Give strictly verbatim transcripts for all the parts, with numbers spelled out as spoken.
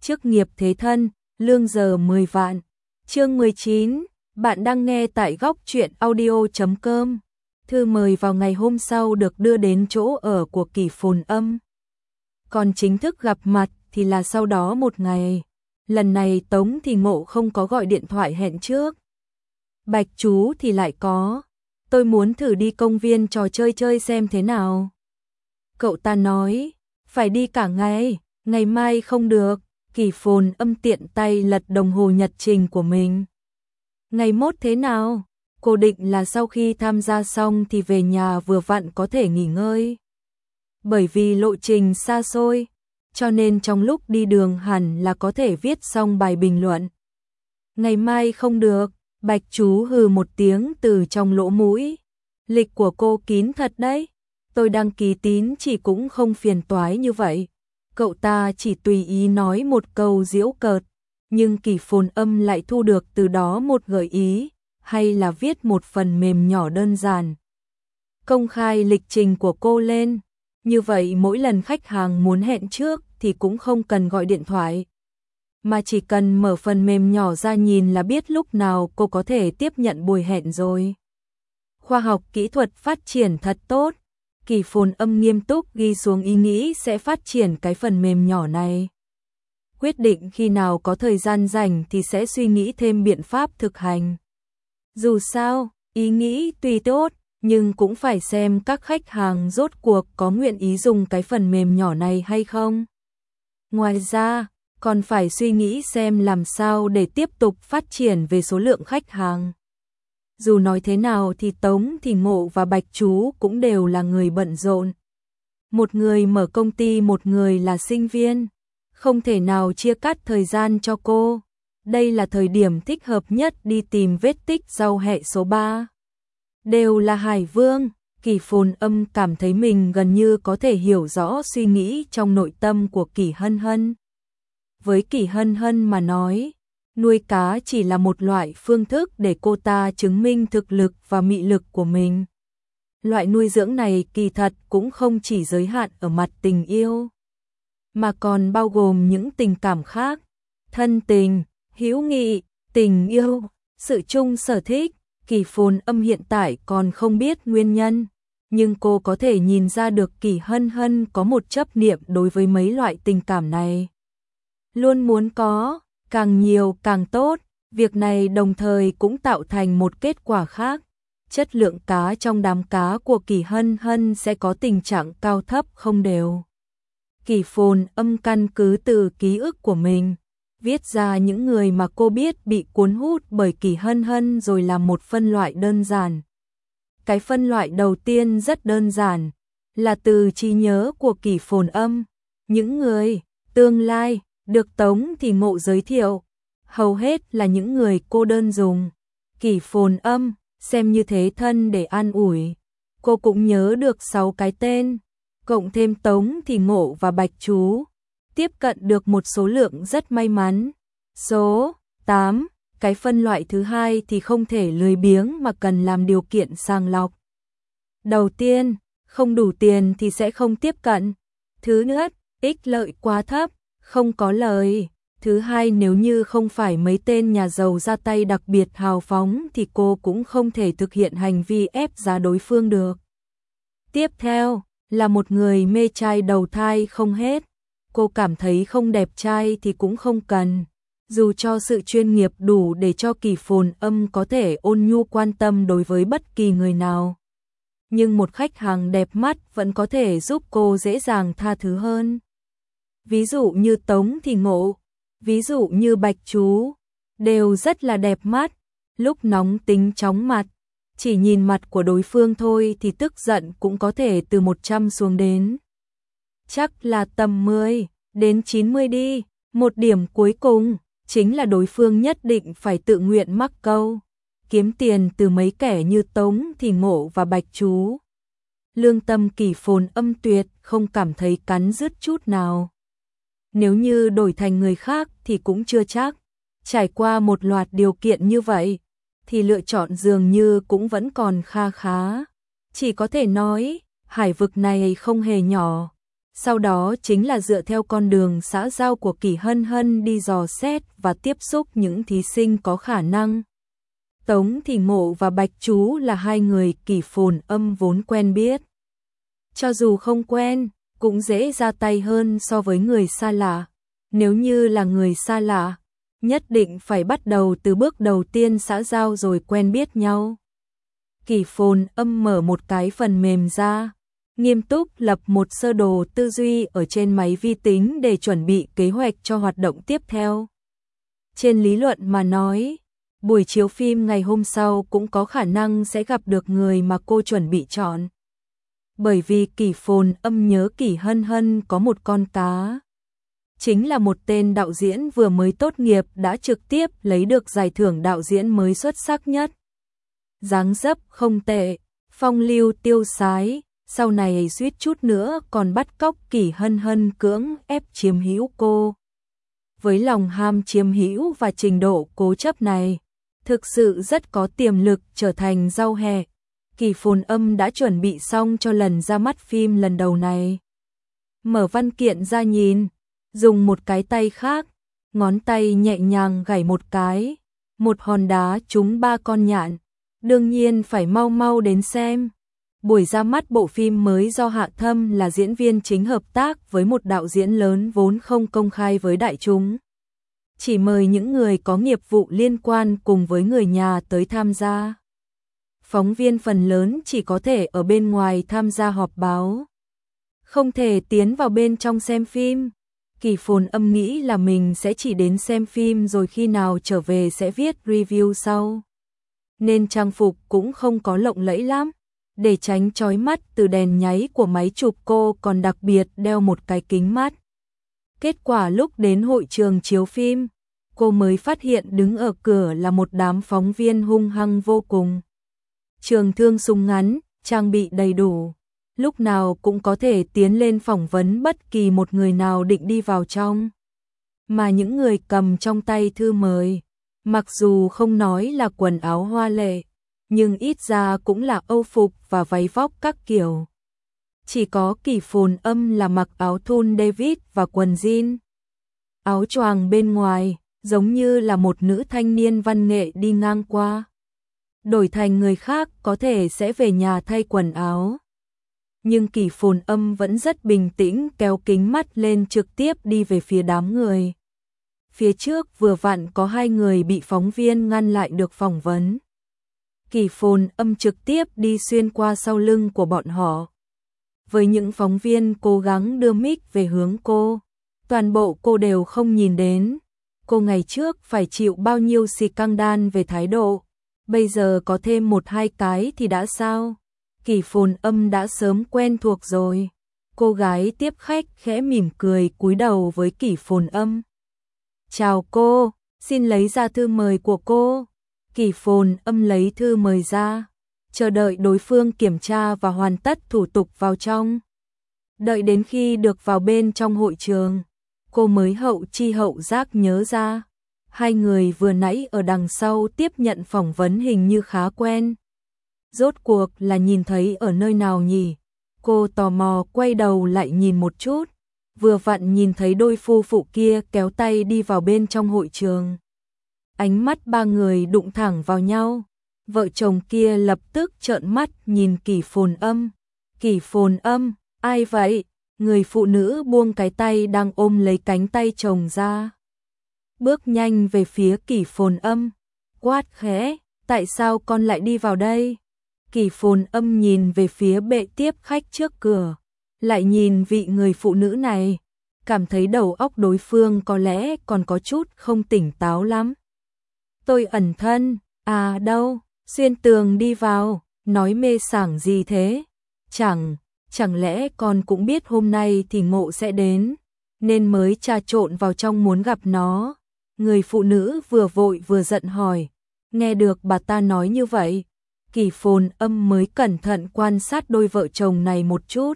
chức nghiệp thế thân, lương giờ mười vạn. Chương mười chín, bạn đang nghe tại góc truyện audio chấm com. Thư mời vào ngày hôm sau được đưa đến chỗ ở của Kỷ Phồn Âm. Còn chính thức gặp mặt thì là sau đó một ngày. Lần này Tống thì Ngộ không có gọi điện thoại hẹn trước. Bạch chú thì lại có. Tôi muốn thử đi công viên trò chơi chơi xem thế nào. Cậu ta nói, phải đi cả ngày, ngày mai không được. Kỷ Phồn Âm tiện tay lật đồng hồ nhật trình của mình. Ngày mốt thế nào? Cô định là sau khi tham gia xong thì về nhà vừa vặn có thể nghỉ ngơi. Bởi vì lộ trình xa xôi, cho nên trong lúc đi đường hẳn là có thể viết xong bài bình luận. Ngày mai không được, Bạch chú hừ một tiếng từ trong lỗ mũi. Lịch của cô kín thật đấy, tôi đăng ký tín chỉ cũng không phiền toái như vậy. Cậu ta chỉ tùy ý nói một câu giễu cợt, nhưng Kỷ Phồn Âm lại thu được từ đó một gợi ý, hay là viết một phần mềm nhỏ đơn giản. Công khai lịch trình của cô lên, như vậy mỗi lần khách hàng muốn hẹn trước thì cũng không cần gọi điện thoại, mà chỉ cần mở phần mềm nhỏ ra nhìn là biết lúc nào cô có thể tiếp nhận buổi hẹn rồi. Khoa học kỹ thuật phát triển thật tốt. Kỷ Phồn Âm nghiêm túc ghi xuống ý nghĩ sẽ phát triển cái phần mềm nhỏ này. Quyết định khi nào có thời gian rảnh thì sẽ suy nghĩ thêm biện pháp thực hành. Dù sao, ý nghĩ tuy tốt, nhưng cũng phải xem các khách hàng rốt cuộc có nguyện ý dùng cái phần mềm nhỏ này hay không. Ngoài ra, còn phải suy nghĩ xem làm sao để tiếp tục phát triển về số lượng khách hàng. Dù nói thế nào thì Tống thì Ngộ và Bạch chú cũng đều là người bận rộn. Một người mở công ty, một người là sinh viên, không thể nào chia cắt thời gian cho cô. Đây là thời điểm thích hợp nhất đi tìm vết tích rau hẹ số ba. Đều là Hải Vương, Kỷ Phồn Âm cảm thấy mình gần như có thể hiểu rõ suy nghĩ trong nội tâm của Kỷ Hân Hân. Với Kỷ Hân Hân mà nói, nuôi cá chỉ là một loại phương thức để cô ta chứng minh thực lực và mị lực của mình. Loại nuôi dưỡng này kỳ thật cũng không chỉ giới hạn ở mặt tình yêu, mà còn bao gồm những tình cảm khác, thân tình, hữu nghị, tình yêu, sự chung sở thích. Kỷ Phồn Âm hiện tại còn không biết nguyên nhân, nhưng cô có thể nhìn ra được Kỷ Hân Hân có một chấp niệm đối với mấy loại tình cảm này. Luôn muốn có, càng nhiều càng tốt. Việc này đồng thời cũng tạo thành một kết quả khác. Chất lượng cá trong đám cá của Kỷ Hân Hân sẽ có tình trạng cao thấp không đều. Kỷ Phồn Âm căn cứ từ ký ức của mình, viết ra những người mà cô biết bị cuốn hút bởi Kỷ Hân Hân rồi làm một phân loại đơn giản. Cái phân loại đầu tiên rất đơn giản, là từ trí nhớ của Kỷ Phồn Âm. Những người, tương lai, được Tống thì Ngộ giới thiệu, hầu hết là những người cô đơn dùng. Kỷ Phồn Âm xem như thế thân để an ủi. Cô cũng nhớ được sáu cái tên, cộng thêm Tống thì Ngộ và Bạch chú, tiếp cận được một số lượng rất may mắn. Số tám, cái phân loại thứ hai thì không thể lười biếng mà cần làm điều kiện sàng lọc. Đầu tiên, không đủ tiền thì sẽ không tiếp cận. Thứ nhất, ích lợi quá thấp, không có lời. Thứ hai, nếu như không phải mấy tên nhà giàu ra tay đặc biệt hào phóng thì cô cũng không thể thực hiện hành vi ép giá đối phương được. Tiếp theo, là một người mê trai đầu thai không hết. Cô cảm thấy không đẹp trai thì cũng không cần. Dù cho sự chuyên nghiệp đủ để cho Kỷ Phồn Âm có thể ôn nhu quan tâm đối với bất kỳ người nào, nhưng một khách hàng đẹp mắt vẫn có thể giúp cô dễ dàng tha thứ hơn. Ví dụ như Tống thì Ngộ, ví dụ như Bạch chú, đều rất là đẹp mắt. Lúc nóng tính chóng mặt, chỉ nhìn mặt của đối phương thôi thì tức giận cũng có thể từ một trăm xuống đến chắc là tầm mười đến chín mươi đi. Một điểm cuối cùng chính là đối phương nhất định phải tự nguyện mắc câu, kiếm tiền từ mấy kẻ như Tống thì Ngộ và Bạch chú. Lương tâm Kỷ Phồn Âm tuyệt không cảm thấy cắn rứt chút nào. Nếu như đổi thành người khác thì cũng chưa chắc. Trải qua một loạt điều kiện như vậy, thì lựa chọn dường như cũng vẫn còn kha khá. Chỉ có thể nói, hải vực này không hề nhỏ. Sau đó chính là dựa theo con đường xã giao của Kỳ Hân Hân đi dò xét và tiếp xúc những thí sinh có khả năng. Tống Thị Ngộ và Bạch Chú là hai người Kỳ Phồn Âm vốn quen biết. Cho dù không quen, cũng dễ ra tay hơn so với người xa lạ. Nếu như là người xa lạ, nhất định phải bắt đầu từ bước đầu tiên xã giao rồi quen biết nhau. Kỳ Phồn Âm mở một cái phần mềm ra, nghiêm túc lập một sơ đồ tư duy ở trên máy vi tính để chuẩn bị kế hoạch cho hoạt động tiếp theo. Trên lý luận mà nói, buổi chiếu phim ngày hôm sau cũng có khả năng sẽ gặp được người mà cô chuẩn bị chọn. Bởi vì Kỳ Phồn Âm nhớ Kỳ Hân Hân có một con cá. Chính là một tên đạo diễn vừa mới tốt nghiệp đã trực tiếp lấy được giải thưởng đạo diễn mới xuất sắc nhất. Dáng dấp không tệ, phong lưu tiêu sái, sau này suýt chút nữa còn bắt cóc Kỳ Hân Hân cưỡng ép chiếm hữu cô. Với lòng ham chiếm hữu và trình độ cố chấp này, thực sự rất có tiềm lực trở thành rau hẹ. Kỳ Phồn Âm đã chuẩn bị xong cho lần ra mắt phim lần đầu này. Mở văn kiện ra nhìn, dùng một cái tay khác, ngón tay nhẹ nhàng gảy một cái, một hòn đá trúng ba con nhạn. Đương nhiên phải mau mau đến xem. Buổi ra mắt bộ phim mới do Hạ Thâm là diễn viên chính hợp tác với một đạo diễn lớn vốn không công khai với đại chúng. Chỉ mời những người có nghiệp vụ liên quan cùng với người nhà tới tham gia. Phóng viên phần lớn chỉ có thể ở bên ngoài tham gia họp báo, không thể tiến vào bên trong xem phim. Kỳ Phồn Âm nghĩ là mình sẽ chỉ đến xem phim rồi khi nào trở về sẽ viết review sau. Nên trang phục cũng không có lộng lẫy lắm, để tránh chói mắt từ đèn nháy của máy chụp cô còn đặc biệt đeo một cái kính mắt. Kết quả lúc đến hội trường chiếu phim, cô mới phát hiện đứng ở cửa là một đám phóng viên hung hăng vô cùng. Trường thương súng ngắn, trang bị đầy đủ, lúc nào cũng có thể tiến lên phỏng vấn bất kỳ một người nào định đi vào trong. Mà những người cầm trong tay thư mời, mặc dù không nói là quần áo hoa lệ, nhưng ít ra cũng là âu phục và váy vóc các kiểu. Chỉ có Kỳ Phồn Âm là mặc áo thun David và quần jean. Áo choàng bên ngoài, giống như là một nữ thanh niên văn nghệ đi ngang qua. Đổi thành người khác có thể sẽ về nhà thay quần áo. Nhưng Kỳ Phồn Âm vẫn rất bình tĩnh kéo kính mắt lên trực tiếp đi về phía đám người. Phía trước vừa vặn có hai người bị phóng viên ngăn lại được phỏng vấn. Kỳ Phồn Âm trực tiếp đi xuyên qua sau lưng của bọn họ. Với những phóng viên cố gắng đưa mic về hướng cô, toàn bộ cô đều không nhìn đến. Cô ngày trước phải chịu bao nhiêu xì căng đan về thái độ, bây giờ có thêm một hai cái thì đã sao? Kỳ Phồn Âm đã sớm quen thuộc rồi. Cô gái tiếp khách khẽ mỉm cười cúi đầu với Kỳ Phồn Âm. Chào cô, xin lấy ra thư mời của cô. Kỳ Phồn Âm lấy thư mời ra, chờ đợi đối phương kiểm tra và hoàn tất thủ tục vào trong. Đợi đến khi được vào bên trong hội trường, cô mới hậu chi hậu giác nhớ ra. Hai người vừa nãy ở đằng sau tiếp nhận phỏng vấn hình như khá quen. Rốt cuộc là nhìn thấy ở nơi nào nhỉ? Cô tò mò quay đầu lại nhìn một chút, vừa vặn nhìn thấy đôi phu phụ kia kéo tay đi vào bên trong hội trường. Ánh mắt ba người đụng thẳng vào nhau, vợ chồng kia lập tức trợn mắt nhìn Kỳ Phồn Âm. Kỳ Phồn Âm, ai vậy? Người phụ nữ buông cái tay đang ôm lấy cánh tay chồng ra. Bước nhanh về phía Kỳ Phồn Âm, quát khẽ, tại sao con lại đi vào đây? Kỳ Phồn Âm nhìn về phía bệ tiếp khách trước cửa, lại nhìn vị người phụ nữ này, cảm thấy đầu óc đối phương có lẽ còn có chút không tỉnh táo lắm. Tôi ẩn thân, à đâu, xuyên tường đi vào, nói mê sảng gì thế? Chẳng, chẳng lẽ con cũng biết hôm nay thì Ngộ sẽ đến, nên mới trà trộn vào trong muốn gặp nó. Người phụ nữ vừa vội vừa giận hỏi, nghe được bà ta nói như vậy, Kỳ Phồn Âm mới cẩn thận quan sát đôi vợ chồng này một chút.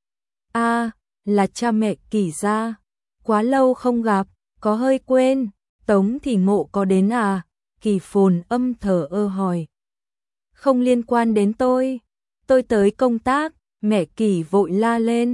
A, à, là cha mẹ Kỳ gia, quá lâu không gặp, có hơi quên, Tống Thị Ngộ có đến à? Kỳ Phồn Âm thở ơ hỏi. Không liên quan đến tôi, tôi tới công tác. Mẹ Kỳ vội la lên,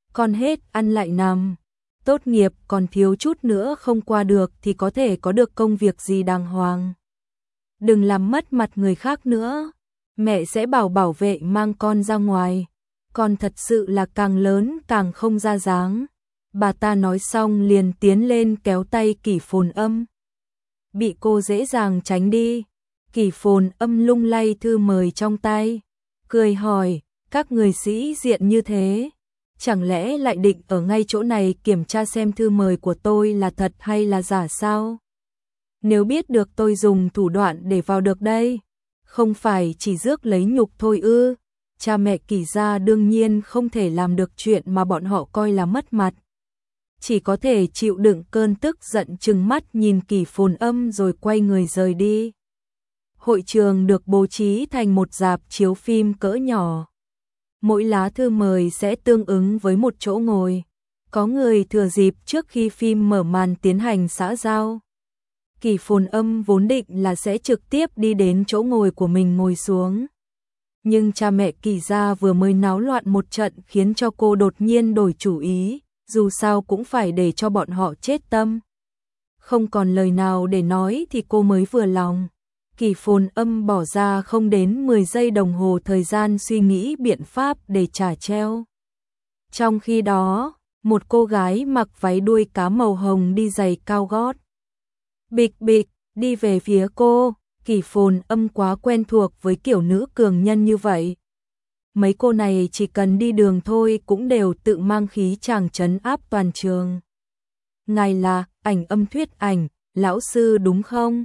con hết ăn lại nằm. Tốt nghiệp còn thiếu chút nữa không qua được thì có thể có được công việc gì đàng hoàng. Đừng làm mất mặt người khác nữa. Mẹ sẽ bảo bảo vệ mang con ra ngoài. Con thật sự là càng lớn càng không ra dáng. Bà ta nói xong liền tiến lên kéo tay Kỷ Phồn Âm. Bị cô dễ dàng tránh đi. Kỷ Phồn Âm lung lay thư mời trong tay, cười hỏi, các người sĩ diện như thế, chẳng lẽ lại định ở ngay chỗ này kiểm tra xem thư mời của tôi là thật hay là giả sao? Nếu biết được tôi dùng thủ đoạn để vào được đây, không phải chỉ rước lấy nhục thôi ư? Cha mẹ Kỷ gia đương nhiên không thể làm được chuyện mà bọn họ coi là mất mặt. Chỉ có thể chịu đựng cơn tức giận trừng mắt nhìn Kỷ Phồn Âm rồi quay người rời đi. Hội trường được bố trí thành một rạp chiếu phim cỡ nhỏ. Mỗi lá thư mời sẽ tương ứng với một chỗ ngồi. Có người thừa dịp trước khi phim mở màn tiến hành xã giao. Kỷ Phồn Âm vốn định là sẽ trực tiếp đi đến chỗ ngồi của mình ngồi xuống. Nhưng cha mẹ Kỷ gia vừa mới náo loạn một trận khiến cho cô đột nhiên đổi chủ ý, dù sao cũng phải để cho bọn họ chết tâm. Không còn lời nào để nói thì cô mới vừa lòng. Kỷ Phồn Âm bỏ ra không đến mười giây đồng hồ thời gian suy nghĩ biện pháp để trả treo. Trong khi đó, một cô gái mặc váy đuôi cá màu hồng đi giày cao gót. Bịch bịch, đi về phía cô. Kỷ Phồn Âm quá quen thuộc với kiểu nữ cường nhân như vậy. Mấy cô này chỉ cần đi đường thôi cũng đều tự mang khí chàng trấn áp toàn trường. Ngài là Ảnh Âm Thuyết Ảnh, lão sư đúng không?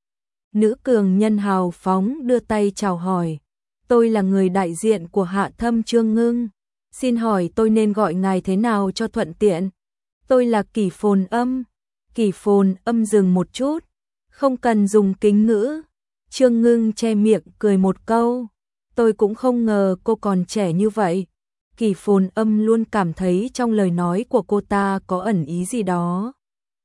Nữ cường nhân hào phóng đưa tay chào hỏi. Tôi là người đại diện của Hạ Thâm Trương Ngưng. Xin hỏi tôi nên gọi ngài thế nào cho thuận tiện? Tôi là Kỷ Phồn Âm. Kỷ Phồn Âm dừng một chút. Không cần dùng kính ngữ. Trương Ngưng che miệng cười một câu. Tôi cũng không ngờ cô còn trẻ như vậy. Kỷ Phồn Âm luôn cảm thấy trong lời nói của cô ta có ẩn ý gì đó.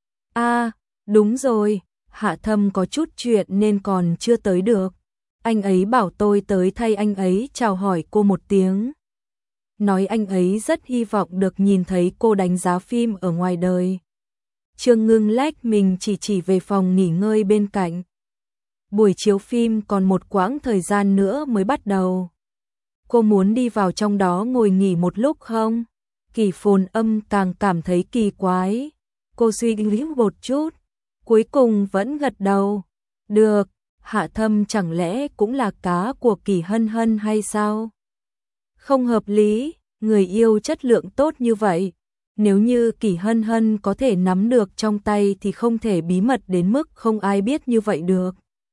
À, đúng rồi. Hạ Thâm có chút chuyện nên còn chưa tới được. Anh ấy bảo tôi tới thay anh ấy chào hỏi cô một tiếng. Nói anh ấy rất hy vọng được nhìn thấy cô đánh giá phim ở ngoài đời. Trương Ngưng lách mình chỉ chỉ về phòng nghỉ ngơi bên cạnh. Buổi chiếu phim còn một quãng thời gian nữa mới bắt đầu. Cô muốn đi vào trong đó ngồi nghỉ một lúc không? Kỷ Phồn Âm càng cảm thấy kỳ quái. Cô suy nghĩ một chút. Cuối cùng vẫn gật đầu. Được, Hạ Thâm chẳng lẽ cũng là cá của Kỷ Hân Hân hay sao? Không hợp lý, người yêu chất lượng tốt như vậy. Nếu như Kỷ Hân Hân có thể nắm được trong tay thì không thể bí mật đến mức không ai biết như vậy được.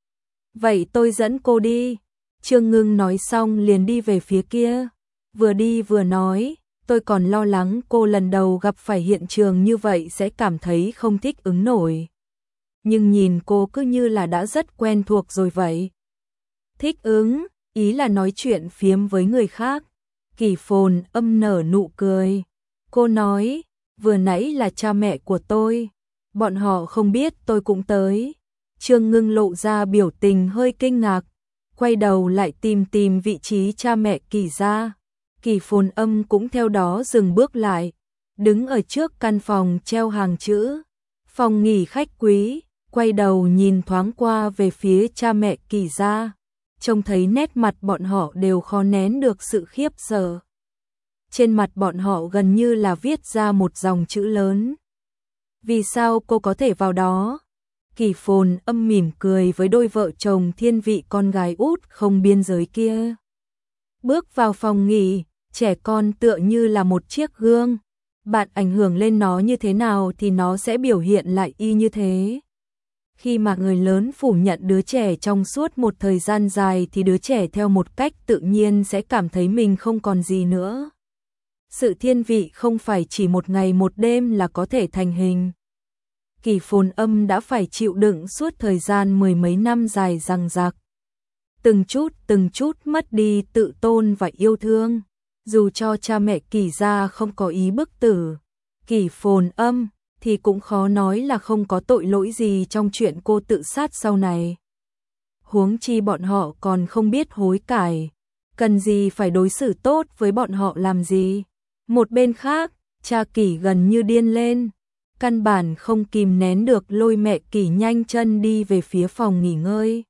Vậy tôi dẫn cô đi. Trương Ngưng nói xong liền đi về phía kia. Vừa đi vừa nói, tôi còn lo lắng cô lần đầu gặp phải hiện trường như vậy sẽ cảm thấy không thích ứng nổi. Nhưng nhìn cô cứ như là đã rất quen thuộc rồi vậy. Thích ứng, ý là nói chuyện phiếm với người khác. Kỷ Phồn Âm nở nụ cười. Cô nói, vừa nãy là cha mẹ của tôi. Bọn họ không biết tôi cũng tới. Trương Ngưng lộ ra biểu tình hơi kinh ngạc. Quay đầu lại tìm tìm vị trí cha mẹ Kỷ gia. Kỷ Phồn Âm cũng theo đó dừng bước lại. Đứng ở trước căn phòng treo hàng chữ. Phòng nghỉ khách quý. Quay đầu nhìn thoáng qua về phía cha mẹ Kỷ gia. Trông thấy nét mặt bọn họ đều khó nén được sự khiếp sợ. Trên mặt bọn họ gần như là viết ra một dòng chữ lớn. Vì sao cô có thể vào đó? Kỷ Phồn Âm mỉm cười với đôi vợ chồng thiên vị con gái út không biên giới kia. Bước vào phòng nghỉ, trẻ con tựa như là một chiếc gương. Bạn ảnh hưởng lên nó như thế nào thì nó sẽ biểu hiện lại y như thế. Khi mà người lớn phủ nhận đứa trẻ trong suốt một thời gian dài thì đứa trẻ theo một cách tự nhiên sẽ cảm thấy mình không còn gì nữa. Sự thiên vị không phải chỉ một ngày một đêm là có thể thành hình. Kỷ Phồn Âm đã phải chịu đựng suốt thời gian mười mấy năm dài dằng dặc. Từng chút từng chút mất đi tự tôn và yêu thương. Dù cho cha mẹ Kỷ gia không có ý bức tử Kỷ Phồn Âm thì cũng khó nói là không có tội lỗi gì trong chuyện cô tự sát sau này. Huống chi bọn họ còn không biết hối cải. Cần gì phải đối xử tốt với bọn họ làm gì? Một bên khác, Cha Kỷ gần như điên lên, căn bản không kìm nén được lôi mẹ Kỷ nhanh chân đi về phía phòng nghỉ ngơi.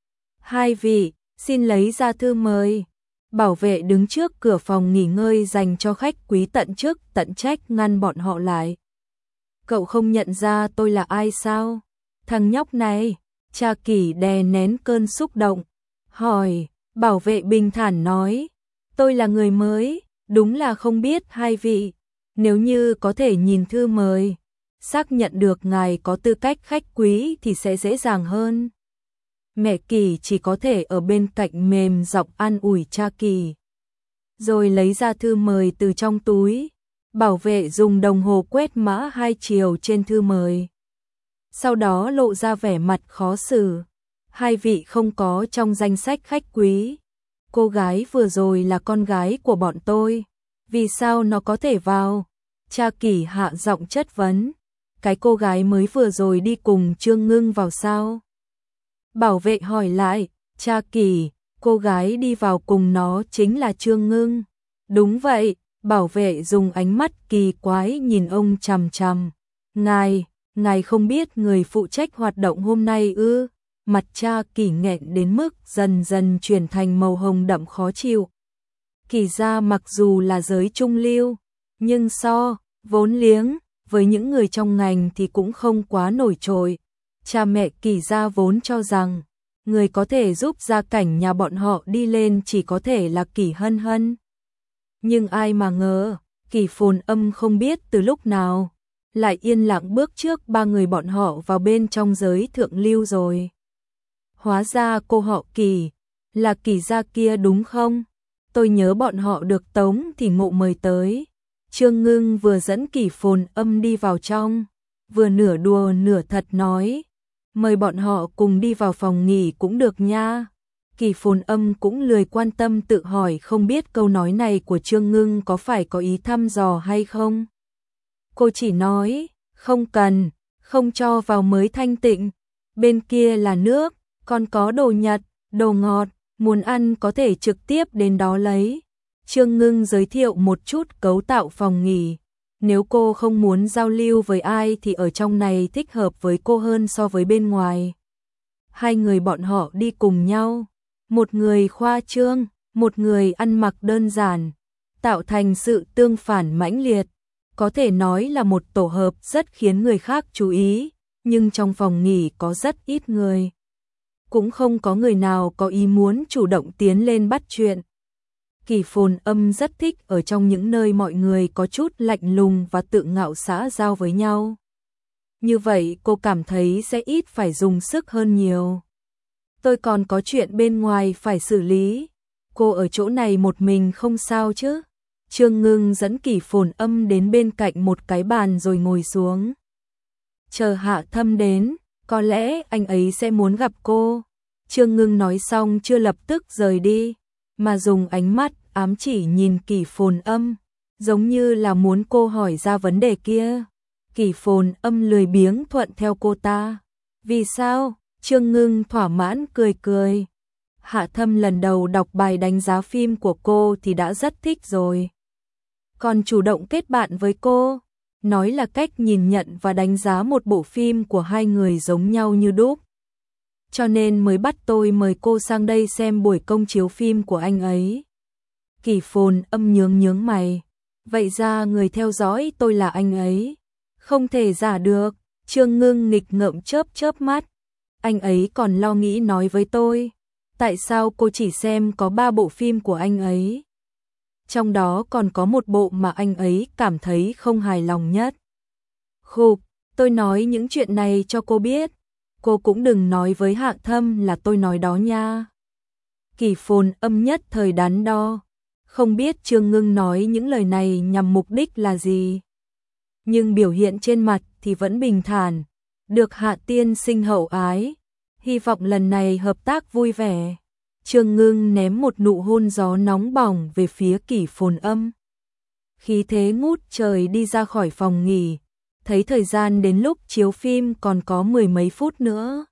Hai vị, xin lấy ra thư mời. Bảo vệ đứng trước cửa phòng nghỉ ngơi dành cho khách quý tận chức tận trách ngăn bọn họ lại. Cậu không nhận ra tôi là ai sao? Thằng nhóc này, Cha Kỷ đè nén cơn xúc động, hỏi. Bảo vệ bình thản nói, tôi là người mới, đúng là không biết hai vị. Nếu như có thể nhìn thư mời, xác nhận được ngài có tư cách khách quý thì sẽ dễ dàng hơn. Mẹ Kỷ chỉ có thể ở bên cạnh mềm giọng an ủi Cha Kỷ. Rồi lấy ra thư mời từ trong túi. Bảo vệ dùng đồng hồ quét mã hai chiều trên thư mời. Sau đó lộ ra vẻ mặt khó xử. Hai vị không có trong danh sách khách quý. Cô gái vừa rồi là con gái của bọn tôi. Vì sao nó có thể vào? Cha Kỷ hạ giọng chất vấn. Cái cô gái mới vừa rồi đi cùng Trương Ngưng vào sao? Bảo vệ hỏi lại. Cha Kỷ, cô gái đi vào cùng nó chính là Trương Ngưng. Đúng vậy. Bảo vệ dùng ánh mắt kỳ quái nhìn ông chằm chằm. Ngài, ngài không biết người phụ trách hoạt động hôm nay ư? Mặt Cha Kỷ nghẹn đến mức dần dần chuyển thành màu hồng đậm khó chịu. Kỷ gia mặc dù là giới trung lưu, nhưng so, vốn liếng, với những người trong ngành thì cũng không quá nổi trội. Cha mẹ Kỷ gia vốn cho rằng, người có thể giúp gia cảnh nhà bọn họ đi lên chỉ có thể là Kỷ Hân Hân. Nhưng ai mà ngờ, Kỷ Phồn Âm không biết từ lúc nào, lại yên lặng bước trước ba người bọn họ vào bên trong giới thượng lưu rồi. Hóa ra cô họ Kỷ, là Kỷ gia kia đúng không? Tôi nhớ bọn họ được Tống thì Ngộ mời tới. Trương Ngưng vừa dẫn Kỷ Phồn Âm đi vào trong, vừa nửa đùa nửa thật nói, mời bọn họ cùng đi vào phòng nghỉ cũng được nha. Kỷ Phồn Âm cũng lười quan tâm tự hỏi không biết câu nói này của Trương Ngưng có phải có ý thăm dò hay không. Cô chỉ nói, không cần, không cho vào mới thanh tịnh, bên kia là nước, còn có đồ Nhật, đồ ngọt, muốn ăn có thể trực tiếp đến đó lấy. Trương Ngưng giới thiệu một chút cấu tạo phòng nghỉ, nếu cô không muốn giao lưu với ai thì ở trong này thích hợp với cô hơn so với bên ngoài. Hai người bọn họ đi cùng nhau, một người khoa trương, một người ăn mặc đơn giản, tạo thành sự tương phản mãnh liệt, có thể nói là một tổ hợp rất khiến người khác chú ý, nhưng trong phòng nghỉ có rất ít người. Cũng không có người nào có ý muốn chủ động tiến lên bắt chuyện. Kỷ Phồn Âm rất thích ở trong những nơi mọi người có chút lạnh lùng và tự ngạo xã giao với nhau. Như vậy cô cảm thấy sẽ ít phải dùng sức hơn nhiều. Tôi còn có chuyện bên ngoài phải xử lý. Cô ở chỗ này một mình không sao chứ? Trương Ngưng dẫn Kỷ Phồn Âm đến bên cạnh một cái bàn rồi ngồi xuống. Chờ Hạ Thâm đến, có lẽ anh ấy sẽ muốn gặp cô. Trương Ngưng nói xong chưa lập tức rời đi, mà dùng ánh mắt ám chỉ nhìn Kỷ Phồn Âm, giống như là muốn cô hỏi ra vấn đề kia. Kỷ Phồn Âm lười biếng thuận theo cô ta. Vì sao? Trương Ngưng thỏa mãn cười cười. Hạ Thâm lần đầu đọc bài đánh giá phim của cô thì đã rất thích rồi. Còn chủ động kết bạn với cô, nói là cách nhìn nhận và đánh giá một bộ phim của hai người giống nhau như đúc. Cho nên mới bắt tôi mời cô sang đây xem buổi công chiếu phim của anh ấy. Kỷ Phồn Âm nhướng nhướng mày. Vậy ra người theo dõi tôi là anh ấy. Không thể giả được. Trương Ngưng nghịch ngợm chớp chớp mắt. Anh ấy còn lo nghĩ nói với tôi. Tại sao cô chỉ xem có ba bộ phim của anh ấy? Trong đó còn có một bộ mà anh ấy cảm thấy không hài lòng nhất. Khục, tôi nói những chuyện này cho cô biết. Cô cũng đừng nói với Hạ Thâm là tôi nói đó nha. Kỷ Phồn Âm nhất thời đắn đo. Không biết Trương Ngưng nói những lời này nhằm mục đích là gì. Nhưng biểu hiện trên mặt thì vẫn bình thản. Được Hạ tiên sinh hậu ái. Hy vọng lần này hợp tác vui vẻ. Trương Ngưng ném một nụ hôn gió nóng bỏng về phía Kỷ Phồn Âm. Khí thế ngút trời đi ra khỏi phòng nghỉ. Thấy thời gian đến lúc chiếu phim còn có mười mấy phút nữa.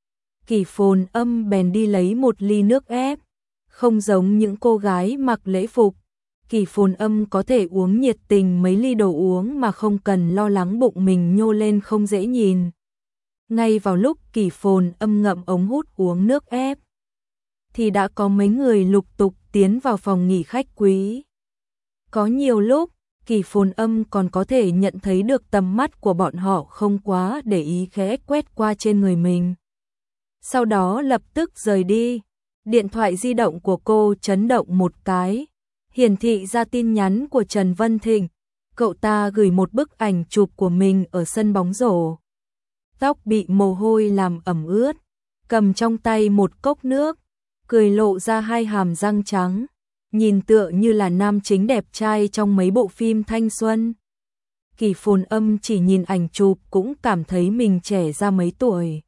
Kỷ Phồn Âm bèn đi lấy một ly nước ép. Không giống những cô gái mặc lễ phục, Kỳ Phồn Âm có thể uống nhiệt tình mấy ly đồ uống mà không cần lo lắng bụng mình nhô lên không dễ nhìn. Ngay vào lúc Kỳ Phồn Âm ngậm ống hút uống nước ép, thì đã có mấy người lục tục tiến vào phòng nghỉ khách quý. Có nhiều lúc, Kỳ Phồn Âm còn có thể nhận thấy được tầm mắt của bọn họ không quá để ý khẽ quét qua trên người mình. Sau đó lập tức rời đi. Điện thoại di động của cô chấn động một cái, hiển thị ra tin nhắn của Trần Vân Thịnh. Cậu ta gửi một bức ảnh chụp của mình ở sân bóng rổ. Tóc bị mồ hôi làm ẩm ướt, cầm trong tay một cốc nước, cười lộ ra hai hàm răng trắng, nhìn tựa như là nam chính đẹp trai trong mấy bộ phim thanh xuân. Kỳ Phồn Âm chỉ nhìn ảnh chụp cũng cảm thấy mình trẻ ra mấy tuổi.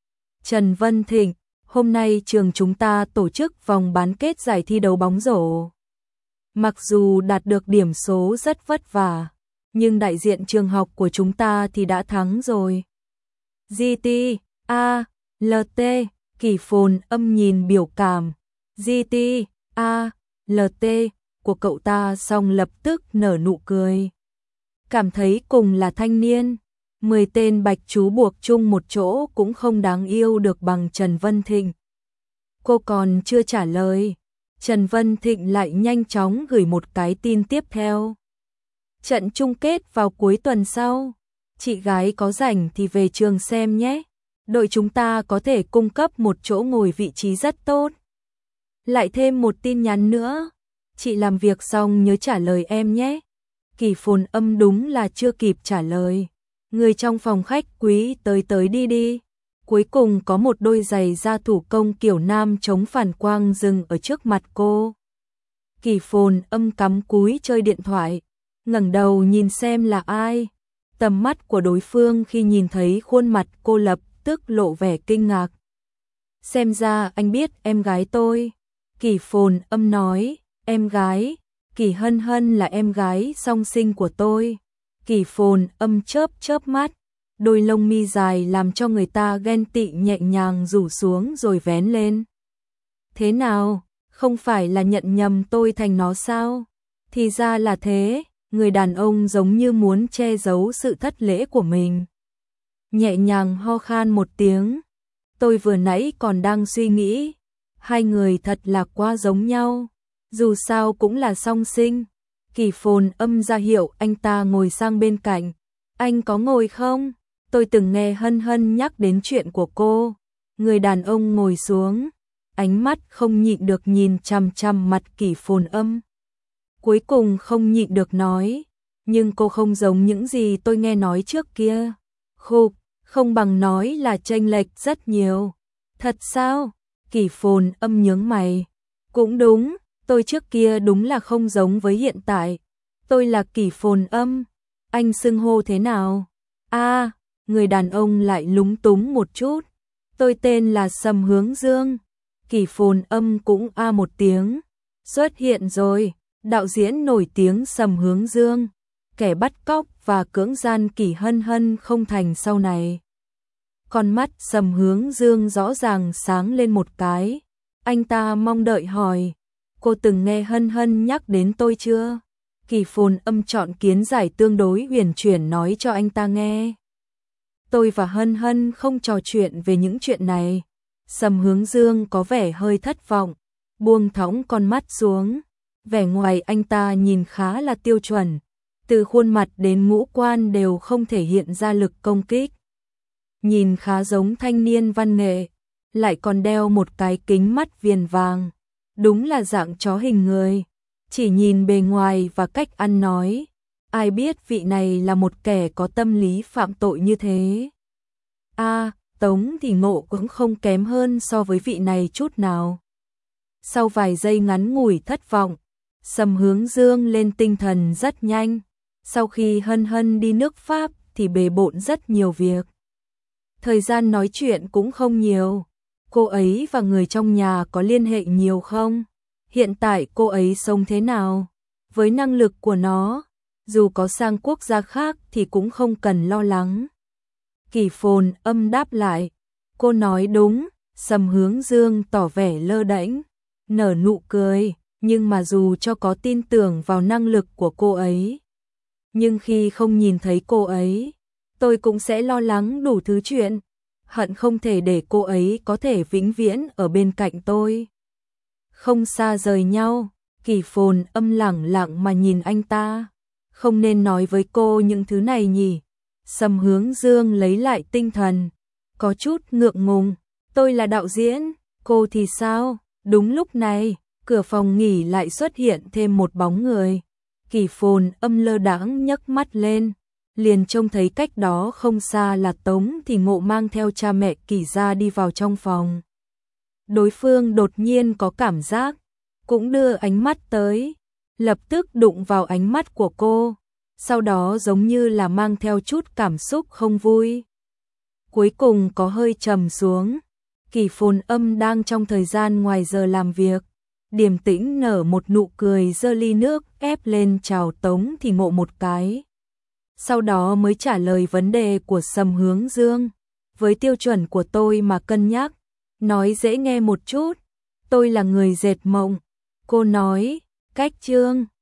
Trần Vân Thịnh, hôm nay trường chúng ta tổ chức vòng bán kết giải thi đấu bóng rổ. Mặc dù đạt được điểm số rất vất vả, nhưng đại diện trường học của chúng ta thì đã thắng rồi. giê tê, A, lờ tê, Kỳ Phồn Âm nhìn biểu cảm giê tê, A, lờ tê của cậu ta xong lập tức nở nụ cười. Cảm thấy cùng là thanh niên, mười tên bạch chú buộc chung một chỗ cũng không đáng yêu được bằng Trần Vân Thịnh. Cô còn chưa trả lời, Trần Vân Thịnh lại nhanh chóng gửi một cái tin tiếp theo. Trận chung kết vào cuối tuần sau, chị gái có rảnh thì về trường xem nhé. Đội chúng ta có thể cung cấp một chỗ ngồi vị trí rất tốt. Lại thêm một tin nhắn nữa, chị làm việc xong nhớ trả lời em nhé. Kỳ Phồn Âm đúng là chưa kịp trả lời. Người trong phòng khách quý tới tới đi đi. Cuối cùng có một đôi giày da thủ công kiểu nam chống phản quang dừng ở trước mặt cô. Kỳ Phồn Âm cắm cúi chơi điện thoại, ngẩng đầu nhìn xem là ai. Tầm mắt của đối phương khi nhìn thấy khuôn mặt cô lập tức lộ vẻ kinh ngạc. Xem ra anh biết em gái tôi. Kỳ Phồn Âm nói, em gái, Kỳ Hân Hân là em gái song sinh của tôi. Kỳ Phồn Âm chớp chớp mắt, đôi lông mi dài làm cho người ta ghen tị nhẹ nhàng rủ xuống rồi vén lên. Thế nào, không phải là nhận nhầm tôi thành nó sao? Thì ra là thế, người đàn ông giống như muốn che giấu sự thất lễ của mình. Nhẹ nhàng ho khan một tiếng, tôi vừa nãy còn đang suy nghĩ, hai người thật là quá giống nhau, dù sao cũng là song sinh. Kỳ Phồn Âm ra hiệu anh ta ngồi sang bên cạnh. Anh có ngồi không? Tôi từng nghe Hân Hân nhắc đến chuyện của cô. Người đàn ông ngồi xuống, ánh mắt không nhịn được nhìn chằm chằm mặt Kỳ Phồn Âm. Cuối cùng không nhịn được nói, nhưng cô không giống những gì tôi nghe nói trước kia. Khục, không bằng nói là chênh lệch rất nhiều. Thật sao? Kỳ Phồn Âm nhướng mày. Cũng đúng, tôi trước kia đúng là không giống với hiện tại. Tôi là Kỳ Phồn Âm. Anh xưng hô thế nào? A, người đàn ông lại lúng túng một chút. Tôi tên là Sầm Hướng Dương. Kỳ Phồn Âm cũng a một tiếng. Xuất hiện rồi, đạo diễn nổi tiếng Sầm Hướng Dương, kẻ bắt cóc và cưỡng gian Kỳ Hân Hân không thành sau này. Con mắt Sầm Hướng Dương rõ ràng sáng lên một cái. Anh ta mong đợi hỏi, cô từng nghe Hân Hân nhắc đến tôi chưa? Kỳ Phồn Âm chọn kiến giải tương đối huyền chuyển nói cho anh ta nghe. Tôi và Hân Hân không trò chuyện về những chuyện này. Sầm Hướng Dương có vẻ hơi thất vọng, buông thõng con mắt xuống. Vẻ ngoài anh ta nhìn khá là tiêu chuẩn, từ khuôn mặt đến ngũ quan đều không thể hiện ra lực công kích. Nhìn khá giống thanh niên văn nghệ, lại còn đeo một cái kính mắt viền vàng. Đúng là dạng chó hình người. Chỉ nhìn bề ngoài và cách ăn nói, ai biết vị này là một kẻ có tâm lý phạm tội như thế. A, à, Tống thì ngộ cũng không kém hơn so với vị này chút nào. Sau vài giây ngắn ngủi thất vọng, Sầm Hướng Dương lên tinh thần rất nhanh. Sau khi Hân Hân đi nước Pháp thì bề bộn rất nhiều việc. Thời gian nói chuyện cũng không nhiều. Cô ấy và người trong nhà có liên hệ nhiều không? Hiện tại cô ấy sống thế nào? Với năng lực của nó, dù có sang quốc gia khác thì cũng không cần lo lắng. Kỳ Phồn Âm đáp lại. Cô nói đúng. Sầm Hướng Dương tỏ vẻ lơ đễnh, nở nụ cười. nhưng mà dù cho có tin tưởng vào năng lực của cô ấy, nhưng khi không nhìn thấy cô ấy, tôi cũng sẽ lo lắng đủ thứ chuyện, hận không thể để cô ấy có thể vĩnh viễn ở bên cạnh tôi. Không xa rời nhau, Kỷ Phồn Âm lẳng lặng mà nhìn anh ta. Không nên nói với cô những thứ này nhỉ? Sầm Hướng Dương lấy lại tinh thần, có chút ngượng ngùng. Tôi là đạo diễn, cô thì sao? Đúng lúc này, cửa phòng nghỉ lại xuất hiện thêm một bóng người. Kỷ Phồn Âm lơ đãng nhấc mắt lên, liền trông thấy cách đó không xa là Tống Thì Ngộ mang theo cha mẹ Kỷ gia đi vào trong phòng. Đối phương đột nhiên có cảm giác, cũng đưa ánh mắt tới, lập tức đụng vào ánh mắt của cô, sau đó giống như là mang theo chút cảm xúc không vui. Cuối cùng có hơi trầm xuống. Kỷ Phồn Âm đang trong thời gian ngoài giờ làm việc, điềm tĩnh nở một nụ cười, giơ ly nước ép lên chào Tống Thì Ngộ một cái. Sau đó mới trả lời vấn đề của Sầm Hướng Dương. Với tiêu chuẩn của tôi mà cân nhắc, nói dễ nghe một chút, tôi là người dệt mộng. Cô nói, cách chương